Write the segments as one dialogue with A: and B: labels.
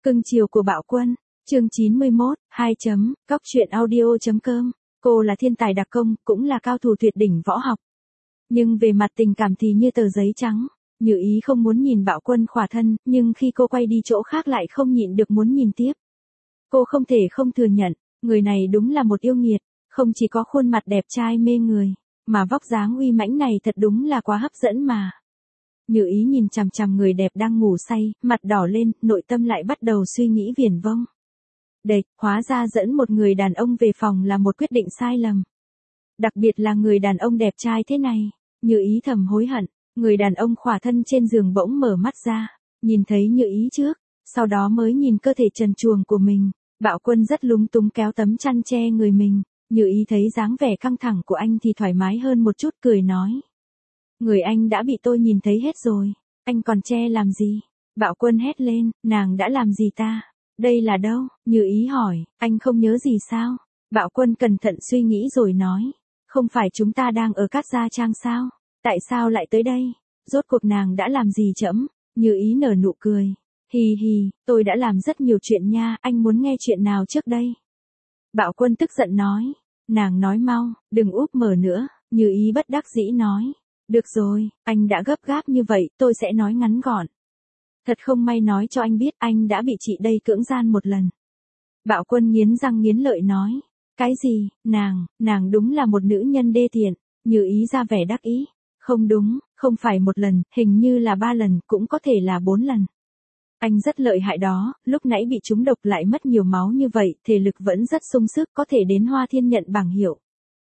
A: Cưng chiều của Bạo Quân, chương 91, 2 chấm, Cóc truyện audio.com. Cô là thiên tài đặc công, cũng là cao thủ tuyệt đỉnh võ học. Nhưng về mặt tình cảm thì như tờ giấy trắng. Như Ý không muốn nhìn Bạo Quân khỏa thân, nhưng khi cô quay đi chỗ khác lại không nhịn được muốn nhìn tiếp. Cô không thể không thừa nhận, người này đúng là một yêu nghiệt, không chỉ có khuôn mặt đẹp trai mê người, mà vóc dáng uy mãnh này thật đúng là quá hấp dẫn mà. Như Ý nhìn chằm chằm người đẹp đang ngủ say, mặt đỏ lên, nội tâm lại bắt đầu suy nghĩ viển vông. Đệt, hóa ra dẫn một người đàn ông về phòng là một quyết định sai lầm. Đặc biệt là người đàn ông đẹp trai thế này, Như Ý thầm hối hận. Người đàn ông khỏa thân trên giường bỗng mở mắt ra, nhìn thấy Như Ý trước, sau đó mới nhìn cơ thể trần truồng của mình. Bạo Quân rất lúng túng kéo tấm chăn che người mình. Như Ý thấy dáng vẻ căng thẳng của anh thì thoải mái hơn một chút, cười nói. Người anh đã bị tôi nhìn thấy hết rồi, anh còn che làm gì? Bạo Quân hét lên, nàng đã làm gì ta? Đây là đâu? Như Ý hỏi, anh không nhớ gì sao? Bạo Quân cẩn thận suy nghĩ rồi nói, không phải chúng ta đang ở Cát Gia Trang sao? Tại sao lại tới đây? Rốt cuộc nàng đã làm gì chẫm? Như Ý nở nụ cười. Hì hì, tôi đã làm rất nhiều chuyện nha, anh muốn nghe chuyện nào trước đây? Bạo Quân tức giận nói. Nàng nói mau, đừng úp mở nữa. Như Ý bất đắc dĩ nói. Được rồi, anh đã gấp gáp như vậy, tôi sẽ nói ngắn gọn. Thật không may nói cho anh biết anh đã bị chị đây cưỡng gian một lần. Bạo Quân nghiến răng nghiến lợi nói. Cái gì, nàng đúng là một nữ nhân đê tiện. Như Ý ra vẻ đắc ý. Không đúng, không phải một lần, hình như là 3 lần, cũng có thể là 4 lần. Anh rất lợi hại đó, lúc nãy bị trúng độc lại mất nhiều máu như vậy, thể lực vẫn rất sung sức, có thể đến Hoa Thiên nhận bảng hiệu.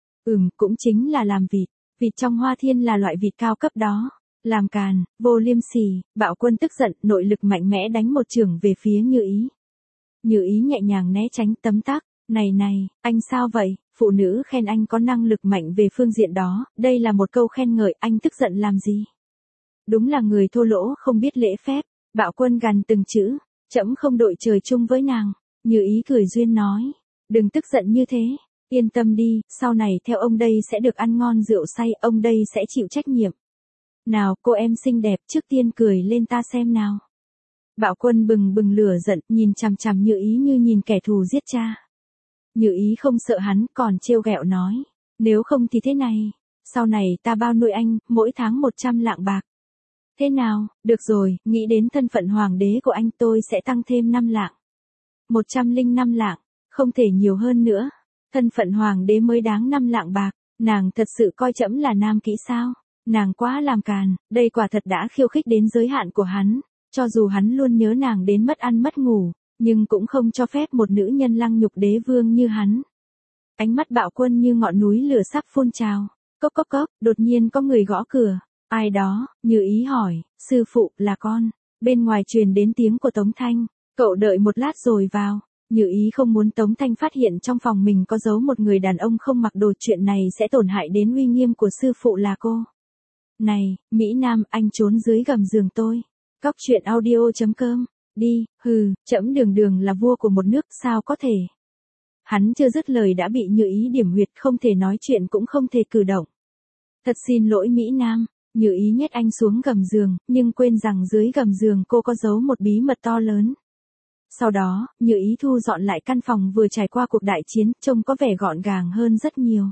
A: Cũng chính là làm vịt. Vịt trong Hoa Thiên là loại vịt cao cấp đó. Làm càn, vô liêm sỉ. Bạo Quân tức giận, nội lực mạnh mẽ đánh một chưởng về phía Như Ý. Như Ý nhẹ nhàng né tránh, tấm tắc. Này, anh sao vậy? Phụ nữ khen anh có năng lực mạnh về phương diện đó, đây là một câu khen ngợi, anh tức giận làm gì? Đúng là người thô lỗ không biết lễ phép. Bạo Quân gằn từng chữ, trẫm không đội trời chung với nàng. Như Ý cười duyên nói, đừng tức giận như thế, yên tâm đi, sau này theo ông đây sẽ được ăn ngon rượu say, ông đây sẽ chịu trách nhiệm. Nào, cô em xinh đẹp, trước tiên cười lên ta xem nào. Bạo Quân bừng bừng lửa giận, nhìn chằm chằm Như Ý như nhìn kẻ thù giết cha. Như Ý không sợ hắn, còn trêu ghẹo nói, nếu không thì thế này, sau này ta bao nuôi anh, mỗi tháng 100 lạng bạc. Thế nào, được rồi, nghĩ đến thân phận hoàng đế của anh tôi sẽ tăng thêm 5 lạng. 105 lạng, không thể nhiều hơn nữa. Thân phận hoàng đế mới đáng 5 lạng bạc, nàng thật sự coi trẫm là nam kỹ sao? Nàng quá làm càn, đây quả thật đã khiêu khích đến giới hạn của hắn, cho dù hắn luôn nhớ nàng đến mất ăn mất ngủ, nhưng cũng không cho phép một nữ nhân lăng nhục đế vương như hắn. Ánh mắt Bạo Quân như ngọn núi lửa sắp phun trào. Cốc cốc cốc, đột nhiên có người gõ cửa. Ai đó? Như Ý hỏi. Sư phụ, là con. Bên ngoài truyền đến tiếng của Tống Thanh. Cậu đợi một lát rồi vào. Như Ý không muốn Tống Thanh phát hiện trong phòng mình có giấu một người đàn ông không mặc đồ, chuyện này sẽ tổn hại đến uy nghiêm của sư phụ là cô. Này, Mỹ Nam, anh trốn dưới gầm giường tôi. Cóc truyện audio.com. Đi, trẫm đường là vua của một nước, sao có thể. Hắn chưa dứt lời đã bị Như Ý điểm huyệt, không thể nói chuyện cũng không thể cử động. Thật xin lỗi Mỹ Nam. Như Ý nhét anh xuống gầm giường, nhưng quên rằng dưới gầm giường cô có giấu một bí mật to lớn. Sau đó, Như Ý thu dọn lại căn phòng vừa trải qua cuộc đại chiến, trông có vẻ gọn gàng hơn rất nhiều.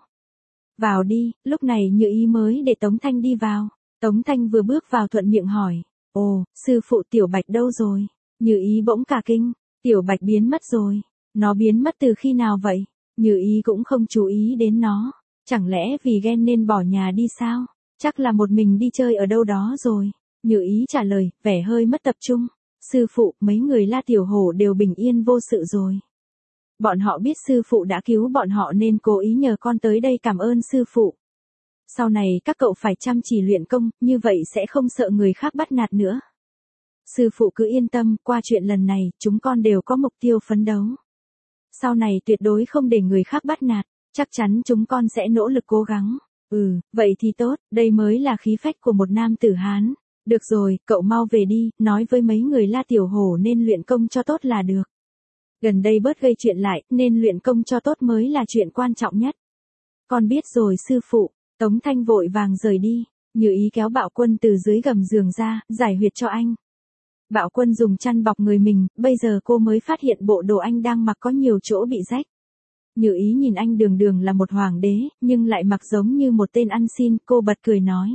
A: Vào đi, lúc này Như Ý mới để Tống Thanh đi vào. Tống Thanh vừa bước vào thuận miệng hỏi. Ồ, sư phụ Tiểu Bạch đâu rồi? Như Ý bỗng cả kinh. Tiểu Bạch biến mất rồi. Nó biến mất từ khi nào vậy? Như Ý cũng không chú ý đến nó. Chẳng lẽ vì ghen nên bỏ nhà đi sao? Chắc là một mình đi chơi ở đâu đó rồi. Như Ý trả lời, vẻ hơi mất tập trung. Sư phụ, mấy người La Tiểu Hổ đều bình yên vô sự rồi. Bọn họ biết sư phụ đã cứu bọn họ nên cố ý nhờ con tới đây cảm ơn sư phụ. Sau này các cậu phải chăm chỉ luyện công, như vậy sẽ không sợ người khác bắt nạt nữa. Sư phụ cứ yên tâm, qua chuyện lần này, chúng con đều có mục tiêu phấn đấu. Sau này tuyệt đối không để người khác bắt nạt, chắc chắn chúng con sẽ nỗ lực cố gắng. Vậy thì tốt, đây mới là khí phách của một nam tử Hán. Được rồi, cậu mau về đi, nói với mấy người La Tiểu Hổ nên luyện công cho tốt là được. Gần đây bớt gây chuyện lại, nên luyện công cho tốt mới là chuyện quan trọng nhất. Con biết rồi sư phụ. Tống Thanh vội vàng rời đi. Như Ý kéo Bạo Quân từ dưới gầm giường ra, giải huyệt cho anh. Bạo Quân dùng chăn bọc người mình, bây giờ cô mới phát hiện bộ đồ anh đang mặc có nhiều chỗ bị rách. Như Ý nhìn anh đường đường là một hoàng đế, nhưng lại mặc giống như một tên ăn xin, cô bật cười nói.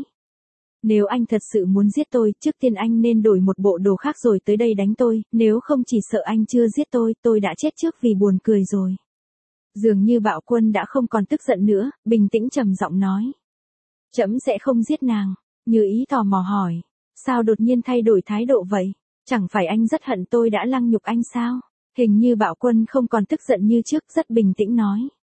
A: Nếu anh thật sự muốn giết tôi, trước tiên anh nên đổi một bộ đồ khác rồi tới đây đánh tôi, nếu không chỉ sợ anh chưa giết tôi đã chết trước vì buồn cười rồi. Dường như Bạo Quân đã không còn tức giận nữa, bình tĩnh trầm giọng nói. Trẫm sẽ không giết nàng. Như Ý tò mò hỏi. Sao đột nhiên thay đổi thái độ vậy? Chẳng phải anh rất hận tôi đã lăng nhục anh sao? Hình như Bạo Quân không còn tức giận như trước, rất bình tĩnh nói.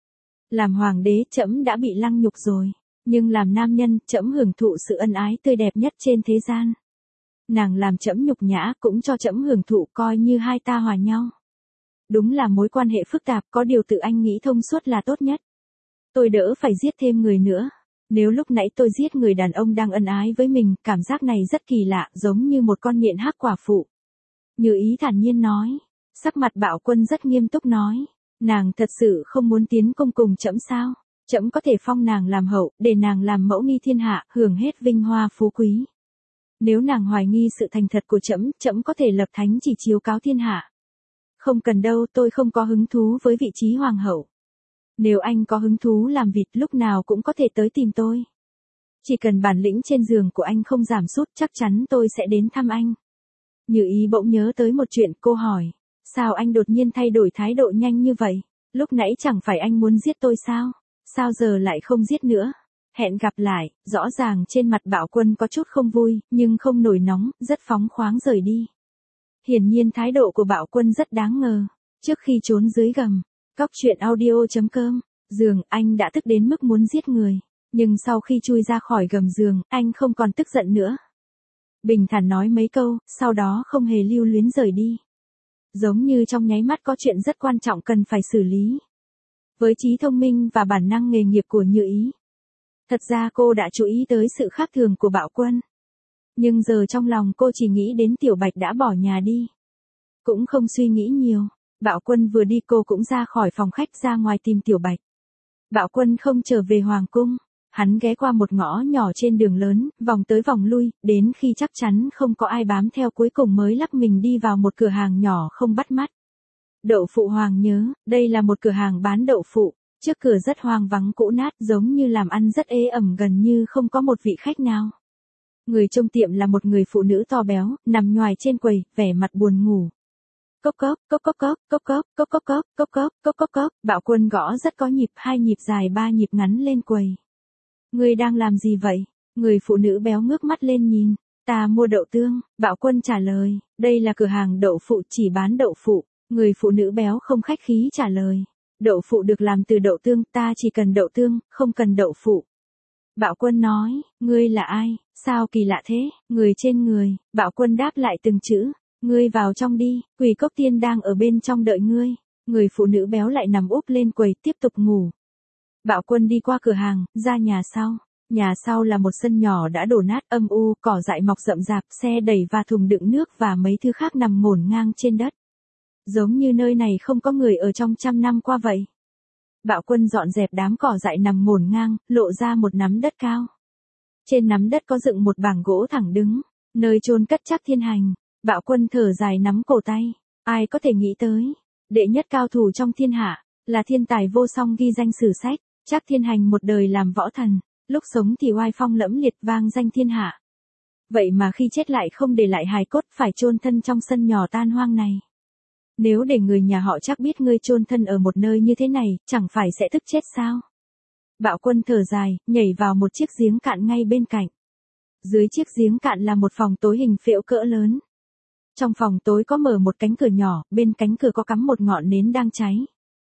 A: Làm hoàng đế trẫm đã bị lăng nhục rồi. Nhưng làm nam nhân, trẫm hưởng thụ sự ân ái tươi đẹp nhất trên thế gian. Nàng làm trẫm nhục nhã cũng cho trẫm hưởng thụ, coi như hai ta hòa nhau. Đúng là mối quan hệ phức tạp, có điều tự anh nghĩ thông suốt là tốt nhất. Tôi đỡ phải giết thêm người nữa. Nếu lúc nãy tôi giết người đàn ông đang ân ái với mình, cảm giác này rất kỳ lạ, giống như một con nhện hắc quả phụ. Như Ý thản nhiên nói. Sắc mặt Bạo Quân rất nghiêm túc nói. Nàng thật sự không muốn tiến công cùng trẫm sao? Trẫm có thể phong nàng làm hậu, để nàng làm mẫu nghi thiên hạ, hưởng hết vinh hoa phú quý. Nếu nàng hoài nghi sự thành thật của trẫm, trẫm có thể lập thánh chỉ chiếu cáo thiên hạ. Không cần đâu, tôi không có hứng thú với vị trí hoàng hậu. Nếu anh có hứng thú làm vịt, lúc nào cũng có thể tới tìm tôi. Chỉ cần bản lĩnh trên giường của anh không giảm sút, chắc chắn tôi sẽ đến thăm anh. Như Ý bỗng nhớ tới một chuyện, cô hỏi. Sao anh đột nhiên thay đổi thái độ nhanh như vậy? Lúc nãy chẳng phải anh muốn giết tôi sao? Sao giờ lại không giết nữa? Hẹn gặp lại. Rõ ràng trên mặt Bạo Quân có chút không vui, nhưng không nổi nóng, rất phóng khoáng rời đi. Hiển nhiên thái độ của Bạo Quân rất đáng ngờ. Trước khi trốn dưới gầm Cóc truyện audio.com, giường, anh đã tức đến mức muốn giết người. Nhưng sau khi chui ra khỏi gầm giường, anh không còn tức giận nữa. Bình thản nói mấy câu, sau đó không hề lưu luyến rời đi. Giống như trong nháy mắt có chuyện rất quan trọng cần phải xử lý. Với trí thông minh và bản năng nghề nghiệp của Như Ý. Thật ra cô đã chú ý tới sự khác thường của Bạo Quân. Nhưng giờ trong lòng cô chỉ nghĩ đến Tiểu Bạch đã bỏ nhà đi. Cũng không suy nghĩ nhiều. Bạo Quân vừa đi cô cũng ra khỏi phòng khách ra ngoài tìm Tiểu Bạch. Bạo Quân không trở về hoàng cung. Hắn ghé qua một ngõ nhỏ trên đường lớn, vòng tới vòng lui, đến khi chắc chắn không có ai bám theo cuối cùng mới lắc mình đi vào một cửa hàng nhỏ không bắt mắt. Đậu phụ Hoàng nhớ, đây là một cửa hàng bán đậu phụ. Trước cửa rất hoang vắng cũ nát, giống như làm ăn rất ế ẩm, gần như không có một vị khách nào. Người trông tiệm là một người phụ nữ to béo, nằm nhoài trên quầy, vẻ mặt buồn ngủ. Cốc cốc, cốc cốc cốc, cốc cốc, cốc cốc cốc, cốc cốc, cốc cốc cốc. Bạo Quân gõ rất có nhịp, 2 nhịp dài 3 nhịp ngắn lên quầy. Ngươi đang làm gì vậy? Người phụ nữ béo ngước mắt lên nhìn. Ta mua đậu tương. Bạo Quân trả lời. Đây là cửa hàng đậu phụ, chỉ bán đậu phụ. Người phụ nữ béo không khách khí trả lời. Đậu phụ được làm từ đậu tương, ta chỉ cần đậu tương, không cần đậu phụ. Bạo Quân nói. Ngươi là ai? Sao kỳ lạ thế? Người trên người. Bạo Quân đáp lại từng chữ. Ngươi vào trong đi, Quỷ Cốc Tiên đang ở bên trong đợi ngươi. Người phụ nữ béo lại nằm úp lên quầy tiếp tục ngủ. Bạo Quân đi qua cửa hàng, ra nhà sau. Nhà sau là một sân nhỏ đã đổ nát, âm u, cỏ dại mọc rậm rạp, xe đẩy và thùng đựng nước và mấy thứ khác nằm ngổn ngang trên đất. Giống như nơi này không có người ở trong 100 năm qua vậy. Bạo Quân dọn dẹp đám cỏ dại nằm ngổn ngang, lộ ra một nắm đất cao. Trên nắm đất có dựng một bảng gỗ thẳng đứng, nơi chôn cất Trác Thiên Hành. Bạo Quân thở dài nắm cổ tay. Ai có thể nghĩ tới, đệ nhất cao thủ trong thiên hạ, là thiên tài vô song ghi danh sử sách. Trác Thiên Hành một đời làm võ thần, lúc sống thì oai phong lẫm liệt vang danh thiên hạ. Vậy mà khi chết lại không để lại hài cốt, phải chôn thân trong sân nhỏ tan hoang này. Nếu để người nhà họ Trác biết ngươi chôn thân ở một nơi như thế này, chẳng phải sẽ tức chết sao? Bạo Quân thở dài, nhảy vào một chiếc giếng cạn ngay bên cạnh. Dưới chiếc giếng cạn là một phòng tối hình phễu cỡ lớn. Trong phòng tối có mở một cánh cửa nhỏ, bên cánh cửa có cắm một ngọn nến đang cháy.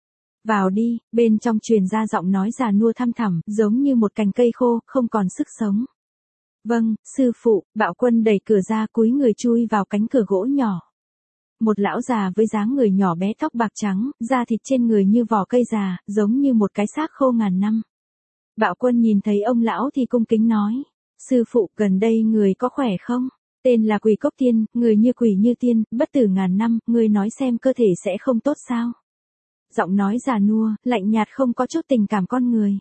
A: Vào đi, bên trong truyền ra giọng nói già nua thăm thẳm, giống như một cành cây khô, không còn sức sống. Vâng, sư phụ. Bạo Quân đẩy cửa ra, cúi người chui vào cánh cửa gỗ nhỏ. Một lão già với dáng người nhỏ bé, tóc bạc trắng, da thịt trên người như vỏ cây già, giống như một cái xác khô ngàn năm. Bạo Quân nhìn thấy ông lão thì cung kính nói. Sư phụ, gần đây người có khỏe không? Tên là Quỷ Cốc Tiên, người như quỷ như tiên, bất tử ngàn năm, người nói xem cơ thể sẽ không tốt sao? Giọng nói già nua, lạnh nhạt không có chút tình cảm con người.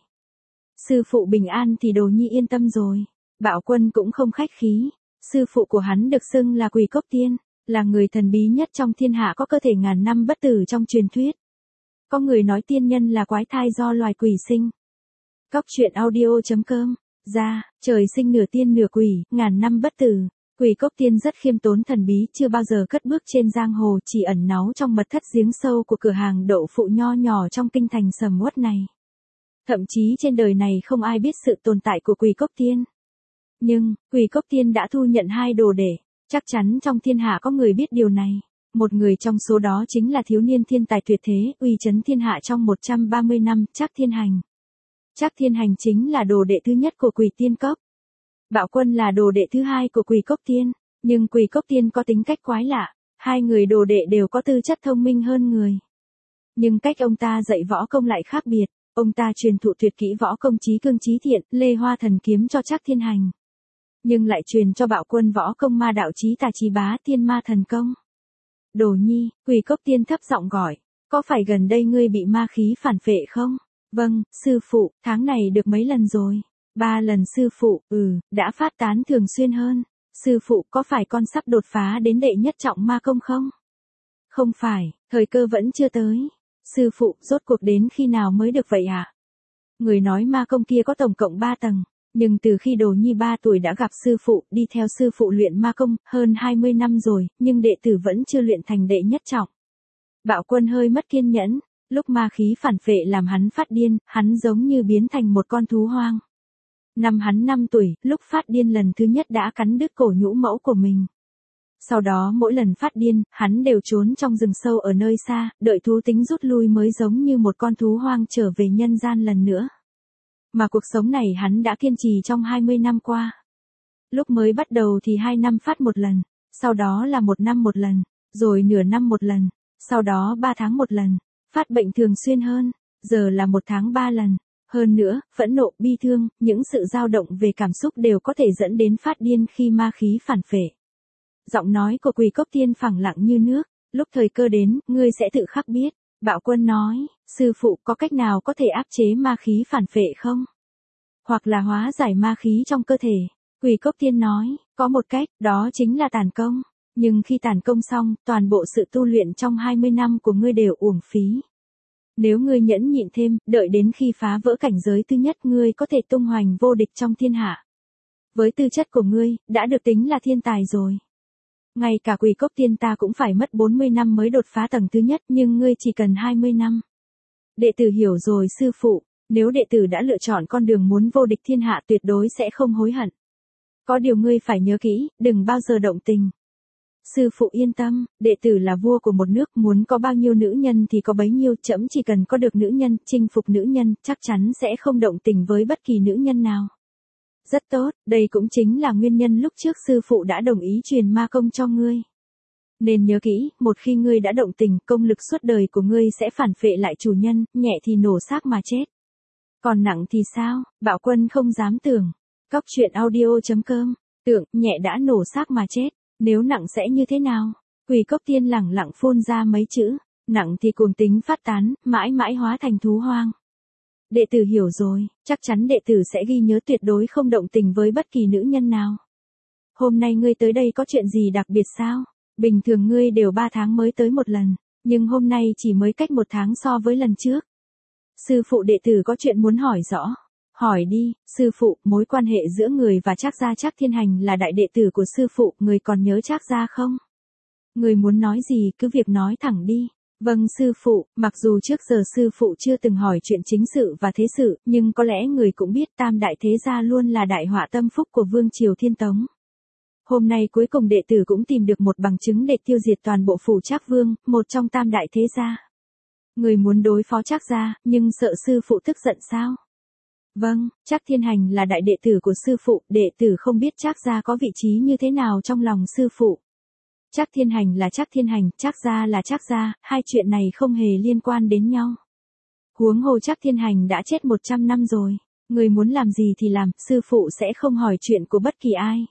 A: Sư phụ bình an thì Đồ Nhi yên tâm rồi. Bạo Quân cũng không khách khí. Sư phụ của hắn được xưng là Quỷ Cốc Tiên. Là người thần bí nhất trong thiên hạ, có cơ thể ngàn năm bất tử trong truyền thuyết. Có người nói tiên nhân là quái thai do loài quỷ sinh. Cóc truyện audio.com. Ra, trời sinh nửa tiên nửa quỷ, ngàn năm bất tử. Quỷ Cốc Tiên rất khiêm tốn thần bí, chưa bao giờ cất bước trên giang hồ, chỉ ẩn náu trong mật thất giếng sâu của cửa hàng đậu phụ nho nhỏ trong kinh thành sầm uất này. Thậm chí trên đời này không ai biết sự tồn tại của Quỷ Cốc Tiên. Nhưng, Quỷ Cốc Tiên đã thu nhận 2 đồ đệ, chắc chắn trong thiên hạ có người biết điều này. Một người trong số đó chính là thiếu niên thiên tài tuyệt thế, uy chấn thiên hạ trong 130 năm, Trác Thiên Hành. Trác Thiên Hành chính là đồ đệ thứ nhất của Quỷ Tiên Cốc. Bạo Quân là đồ đệ thứ 2 của Quỷ Cốc Tiên, nhưng Quỷ Cốc Tiên có tính cách quái lạ, 2 người đồ đệ đều có tư chất thông minh hơn người. Nhưng cách ông ta dạy võ công lại khác biệt, ông ta truyền thụ tuyệt kỹ võ công Chí Cương Chí Thiện, Lê Hoa Thần Kiếm cho Trác Thiên Hành. Nhưng lại truyền cho Bạo Quân võ công Ma Đạo Chí Tà Chí Bá Thiên Ma Thần Công. Đồ nhi, Quỷ Cốc Tiên thấp giọng gọi, có phải gần đây ngươi bị ma khí phản phệ không? Vâng, sư phụ, tháng này được mấy lần rồi? 3 lần sư phụ, đã phát tán thường xuyên hơn. Sư phụ, có phải con sắp đột phá đến đệ nhất trọng ma công không? Không phải, thời cơ vẫn chưa tới. Sư phụ, rốt cuộc đến khi nào mới được vậy ạ? Người nói ma công kia có tổng cộng 3 tầng. Nhưng từ khi Đồ nhi 3 tuổi đã gặp sư phụ, đi theo sư phụ luyện ma công, hơn 20 năm rồi, nhưng đệ tử vẫn chưa luyện thành đệ nhất trọng. Bạo Quân hơi mất kiên nhẫn, lúc ma khí phản phệ làm hắn phát điên, hắn giống như biến thành một con thú hoang. Năm hắn 5 tuổi, lúc phát điên lần thứ nhất đã cắn đứt cổ nhũ mẫu của mình. Sau đó mỗi lần phát điên, hắn đều trốn trong rừng sâu ở nơi xa, đợi thú tính rút lui mới giống như một con thú hoang trở về nhân gian lần nữa. Mà cuộc sống này hắn đã kiên trì trong 20 năm qua. Lúc mới bắt đầu thì 2 năm phát một lần, sau đó là 1 năm một lần, rồi nửa năm một lần, sau đó 3 tháng một lần, phát bệnh thường xuyên hơn, giờ là 1 tháng 3 lần. Hơn nữa, phẫn nộ, bi thương, những sự dao động về cảm xúc đều có thể dẫn đến phát điên khi ma khí phản phệ. Giọng nói của Quỷ Cốc Tiên phẳng lặng như nước, lúc thời cơ đến, ngươi sẽ tự khắc biết. Bạo Quân nói, sư phụ có cách nào có thể áp chế ma khí phản phệ không? Hoặc là hóa giải ma khí trong cơ thể. Quỷ Cốc Tiên nói, có một cách, đó chính là tản công. Nhưng khi tản công xong, toàn bộ sự tu luyện trong 20 năm của ngươi đều uổng phí. Nếu ngươi nhẫn nhịn thêm, đợi đến khi phá vỡ cảnh giới thứ nhất, ngươi có thể tung hoành vô địch trong thiên hạ. Với tư chất của ngươi, đã được tính là thiên tài rồi. Ngay cả Quỷ Cốc Tiên ta cũng phải mất 40 năm mới đột phá tầng thứ nhất, nhưng ngươi chỉ cần 20 năm. Đệ tử hiểu rồi sư phụ, nếu đệ tử đã lựa chọn con đường muốn vô địch thiên hạ tuyệt đối sẽ không hối hận. Có điều ngươi phải nhớ kỹ, đừng bao giờ động tình. Sư phụ yên tâm, đệ tử là vua của một nước, muốn có bao nhiêu nữ nhân thì có bấy nhiêu, trẫm chỉ cần có được nữ nhân, chinh phục nữ nhân, chắc chắn sẽ không động tình với bất kỳ nữ nhân nào. Rất tốt, đây cũng chính là nguyên nhân lúc trước sư phụ đã đồng ý truyền ma công cho ngươi. Nên nhớ kỹ, một khi ngươi đã động tình, công lực suốt đời của ngươi sẽ phản phệ lại chủ nhân, nhẹ thì nổ xác mà chết. Còn nặng thì sao? Bạo Quân không dám tưởng. Cóc truyện audio.com. Tưởng, nhẹ đã nổ xác mà chết. Nếu nặng sẽ như thế nào? Quỷ Cốc Tiên lẳng lặng phun ra mấy chữ. Nặng thì cuồng tính phát tán, mãi mãi hóa thành thú hoang. Đệ tử hiểu rồi, chắc chắn đệ tử sẽ ghi nhớ tuyệt đối không động tình với bất kỳ nữ nhân nào. Hôm nay ngươi tới đây có chuyện gì đặc biệt sao? Bình thường ngươi đều 3 tháng mới tới một lần, nhưng hôm nay chỉ mới cách 1 tháng so với lần trước. Sư phụ, đệ tử có chuyện muốn hỏi rõ. Hỏi đi, sư phụ, mối quan hệ giữa người và Trác gia. Trác Thiên Hành là đại đệ tử của sư phụ, người còn nhớ Trác gia không? Người muốn nói gì cứ việc nói thẳng đi. Vâng sư phụ, mặc dù trước giờ sư phụ chưa từng hỏi chuyện chính sự và thế sự, nhưng có lẽ người cũng biết Tam đại thế gia luôn là đại họa tâm phúc của Vương triều Thiên Tống. Hôm nay cuối cùng đệ tử cũng tìm được một bằng chứng để tiêu diệt toàn bộ phủ Trác Vương, một trong Tam đại thế gia. Người muốn đối phó Trác gia, nhưng sợ sư phụ tức giận sao? Vâng, Trác Thiên Hành là đại đệ tử của sư phụ, đệ tử không biết Trác gia có vị trí như thế nào trong lòng sư phụ. Trác Thiên Hành là Trác Thiên Hành, Trác gia là Trác gia, hai chuyện này không hề liên quan đến nhau. Huống hồ Trác Thiên Hành đã chết 100 năm rồi, người muốn làm gì thì làm, sư phụ sẽ không hỏi chuyện của bất kỳ ai.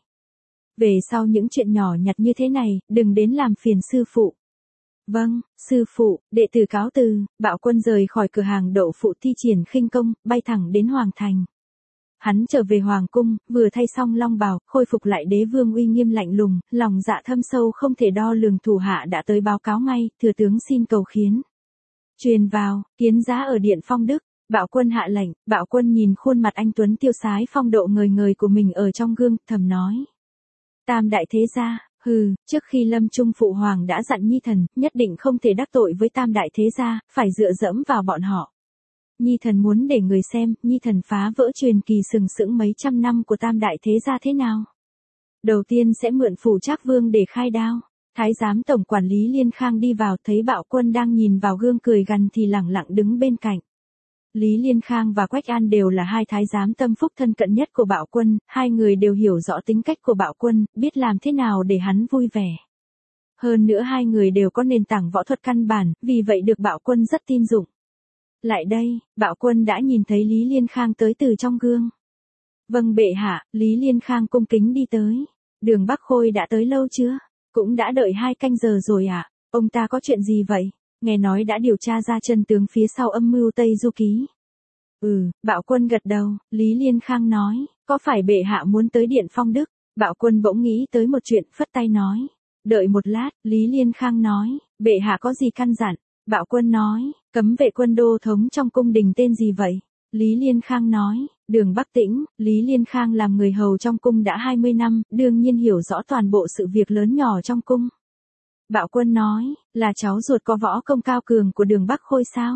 A: Về sau những chuyện nhỏ nhặt như thế này, đừng đến làm phiền sư phụ. Vâng, sư phụ, đệ tử cáo từ. Bạo Quân rời khỏi cửa hàng đậu phụ thi triển khinh công, bay thẳng đến Hoàng Thành. Hắn trở về hoàng cung, vừa thay xong long bào, khôi phục lại đế vương uy nghiêm lạnh lùng, lòng dạ thâm sâu không thể đo lường, thủ hạ đã tới báo cáo ngay, thừa tướng xin cầu khiến. Truyền vào, kiến giá ở điện Phong Đức. Bạo Quân hạ lệnh. Bạo Quân nhìn khuôn mặt anh tuấn tiêu sái phong độ ngời ngời của mình ở trong gương, thầm nói. Tam đại thế gia, trước khi lâm chung phụ hoàng đã dặn nhi thần, nhất định không thể đắc tội với tam đại thế gia, phải dựa dẫm vào bọn họ. Nhi thần muốn để người xem, nhi thần phá vỡ truyền kỳ sừng sững mấy trăm năm của tam đại thế gia thế nào. Đầu tiên sẽ mượn phủ Trác Vương để khai đao. Thái giám tổng quản lý Liên Khang đi vào, thấy Bạo Quân đang nhìn vào gương cười gằn thì lẳng lặng đứng bên cạnh. Lý Liên Khang và Quách An đều là hai thái giám tâm phúc thân cận nhất của Bạo Quân, hai người đều hiểu rõ tính cách của Bạo Quân, biết làm thế nào để hắn vui vẻ. Hơn nữa hai người đều có nền tảng võ thuật căn bản, vì vậy được Bạo Quân rất tin dụng. Lại đây, Bạo Quân đã nhìn thấy Lý Liên Khang tới từ trong gương. Vâng bệ hạ, Lý Liên Khang cung kính đi tới. Đường Bắc Khôi đã tới lâu chưa? Cũng đã đợi 2 canh giờ rồi ạ. Ông ta có chuyện gì vậy? Nghe nói đã điều tra ra chân tướng phía sau âm mưu Tây Du Ký. Bạo Quân gật đầu, Lý Liên Khang nói, có phải bệ hạ muốn tới điện Phong Đức? Bạo Quân bỗng nghĩ tới một chuyện, phất tay nói. Đợi một lát, Lý Liên Khang nói, bệ hạ có gì căn dặn? Bạo Quân nói, cấm vệ quân đô thống trong cung đình tên gì vậy? Lý Liên Khang nói, Đường Bắc Tĩnh. Lý Liên Khang làm người hầu trong cung đã 20 năm, đương nhiên hiểu rõ toàn bộ sự việc lớn nhỏ trong cung. Bạo Quân nói, là cháu ruột có võ công cao cường của Đường Bắc Khôi sao?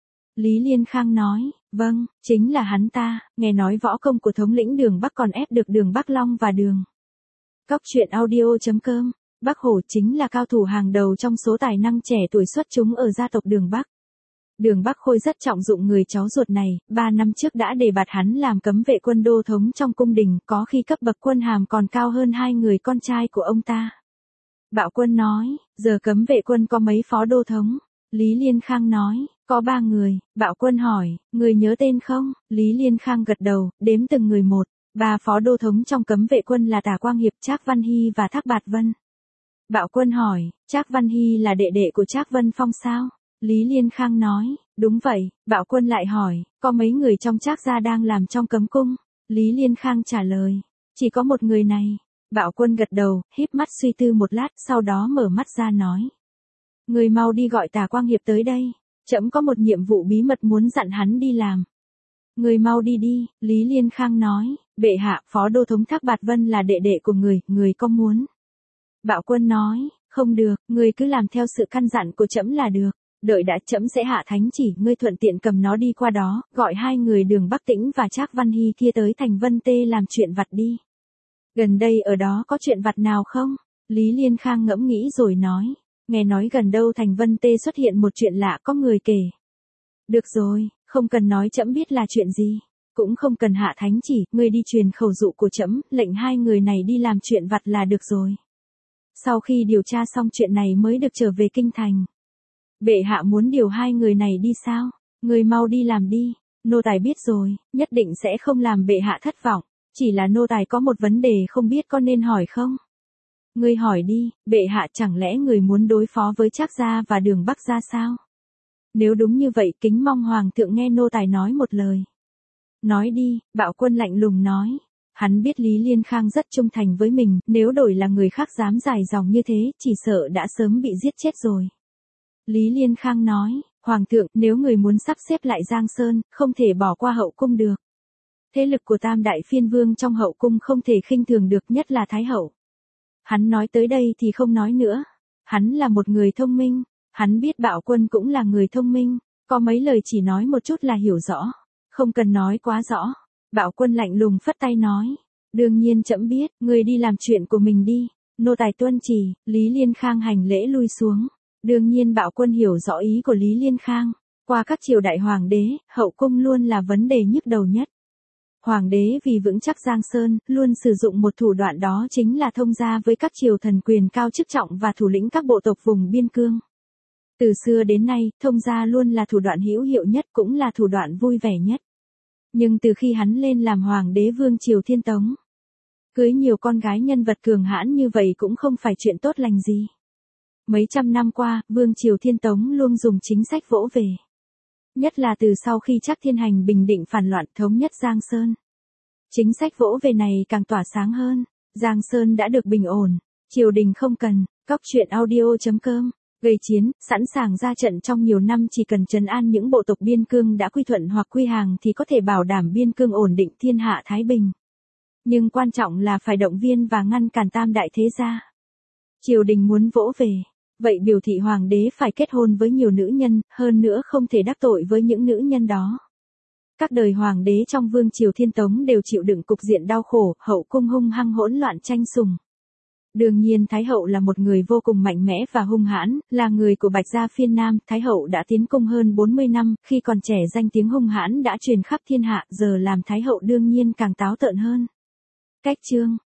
A: Lý Liên Khang nói, vâng, chính là hắn ta, nghe nói võ công của thống lĩnh Đường Bắc còn ép được Đường Bắc Long và Đường. Cóc truyện audio.com. Bắc Hổ chính là cao thủ hàng đầu trong số tài năng trẻ tuổi xuất chúng ở gia tộc Đường Bắc. Đường Bắc Khôi rất trọng dụng người cháu ruột này, 3 năm trước đã đề bạt hắn làm cấm vệ quân đô thống trong cung đình, có khi cấp bậc quân hàm còn cao hơn 2 người con trai của ông ta. Bạo Quân nói, giờ cấm vệ quân có mấy phó đô thống? Lý Liên Khang nói, có 3 người. Bạo Quân hỏi, người nhớ tên không? Lý Liên Khang gật đầu, đếm từng người một. 3 phó đô thống trong cấm vệ quân là Tả Quang Hiệp, Trác Văn Hy và Thác Bạt Vân. Bạo Quân hỏi, Trác Văn Hy là đệ đệ của Trác Vân Phong sao? Lý Liên Khang nói, đúng vậy. Bạo Quân lại hỏi, có mấy người trong Trác gia đang làm trong cấm cung? Lý Liên Khang trả lời, chỉ có một người này. Bạo Quân gật đầu, híp mắt suy tư một lát, sau đó mở mắt ra nói. Người mau đi gọi Tả Quang Hiệp tới đây. Trẫm có một nhiệm vụ bí mật muốn dặn hắn đi làm. Người mau đi đi, Lý Liên Khang nói, bệ hạ, phó đô thống Thác Bạt Vân là đệ đệ của người có muốn. Bạo Quân nói, không được, người cứ làm theo sự căn dặn của trẫm là được. Đợi đã, trẫm sẽ hạ thánh chỉ, ngươi thuận tiện cầm nó đi qua đó, gọi 2 người Đường Bắc Tĩnh và Trác Văn Hy kia tới thành Vân Tê làm chuyện vặt đi. Gần đây ở đó có chuyện vặt nào không? Lý Liên Khang ngẫm nghĩ rồi nói, nghe nói gần đâu thành Vân Tê xuất hiện một chuyện lạ có người kể. Được rồi, không cần nói trẫm biết là chuyện gì, cũng không cần hạ thánh chỉ, ngươi đi truyền khẩu dụ của trẫm, lệnh 2 người này đi làm chuyện vặt là được rồi. Sau khi điều tra xong chuyện này mới được trở về kinh thành. Bệ hạ muốn điều 2 người này đi sao? Người mau đi làm đi. Nô tài biết rồi, nhất định sẽ không làm bệ hạ thất vọng. Chỉ là nô tài có một vấn đề không biết có nên hỏi không? Ngươi hỏi đi, bệ hạ, chẳng lẽ người muốn đối phó với Trác gia và Đường Bắc gia sao? Nếu đúng như vậy, kính mong hoàng thượng nghe nô tài nói một lời. Nói đi, Bạo Quân lạnh lùng nói. Hắn biết Lý Liên Khang rất trung thành với mình, nếu đổi là người khác dám dài dòng như thế, chỉ sợ đã sớm bị giết chết rồi. Lý Liên Khang nói, hoàng thượng, nếu người muốn sắp xếp lại Giang Sơn, không thể bỏ qua hậu cung được. Thế lực của tam đại phiên vương trong hậu cung không thể khinh thường được, nhất là Thái hậu. Hắn nói tới đây thì không nói nữa. Hắn là một người thông minh. Hắn biết Bạo Quân cũng là người thông minh. Có mấy lời chỉ nói một chút là hiểu rõ. Không cần nói quá rõ. Bạo Quân lạnh lùng phất tay nói. Đương nhiên trẫm biết, người đi làm chuyện của mình đi. Nô tài tuân chỉ. Lý Liên Khang hành lễ lui xuống. Đương nhiên Bạo Quân hiểu rõ ý của Lý Liên Khang. Qua các triều đại hoàng đế, hậu cung luôn là vấn đề nhức đầu nhất. Hoàng đế vì vững chắc Giang Sơn, luôn sử dụng một thủ đoạn, đó chính là thông gia với các triều thần quyền cao chức trọng và thủ lĩnh các bộ tộc vùng biên cương. Từ xưa đến nay, thông gia luôn là thủ đoạn hữu hiệu nhất, cũng là thủ đoạn vui vẻ nhất. Nhưng từ khi hắn lên làm hoàng đế vương triều Thiên Tống, cưới nhiều con gái nhân vật cường hãn như vậy cũng không phải chuyện tốt lành gì. Mấy trăm năm qua, vương triều Thiên Tống luôn dùng chính sách vỗ về. Nhất là từ sau khi Trác Thiên Hành bình định phản loạn thống nhất Giang Sơn. Chính sách vỗ về này càng tỏa sáng hơn. Giang Sơn đã được bình ổn, triều đình không cần. Cóc truyện audio.com. Gây chiến, sẵn sàng ra trận trong nhiều năm, chỉ cần trấn an những bộ tộc biên cương đã quy thuận hoặc quy hàng thì có thể bảo đảm biên cương ổn định, thiên hạ thái bình. Nhưng quan trọng là phải động viên và ngăn cản tam đại thế gia. Triều đình muốn vỗ về, vậy biểu thị hoàng đế phải kết hôn với nhiều nữ nhân, hơn nữa không thể đắc tội với những nữ nhân đó. Các đời hoàng đế trong vương triều Thiên Tống đều chịu đựng cục diện đau khổ, hậu cung hung hăng hỗn loạn tranh sủng. Đương nhiên Thái hậu là một người vô cùng mạnh mẽ và hung hãn, là người của Bạch gia phiên Nam. Thái hậu đã tiến cung hơn 40 năm, khi còn trẻ danh tiếng hung hãn đã truyền khắp thiên hạ, giờ làm Thái hậu đương nhiên càng táo tợn hơn. Cách chương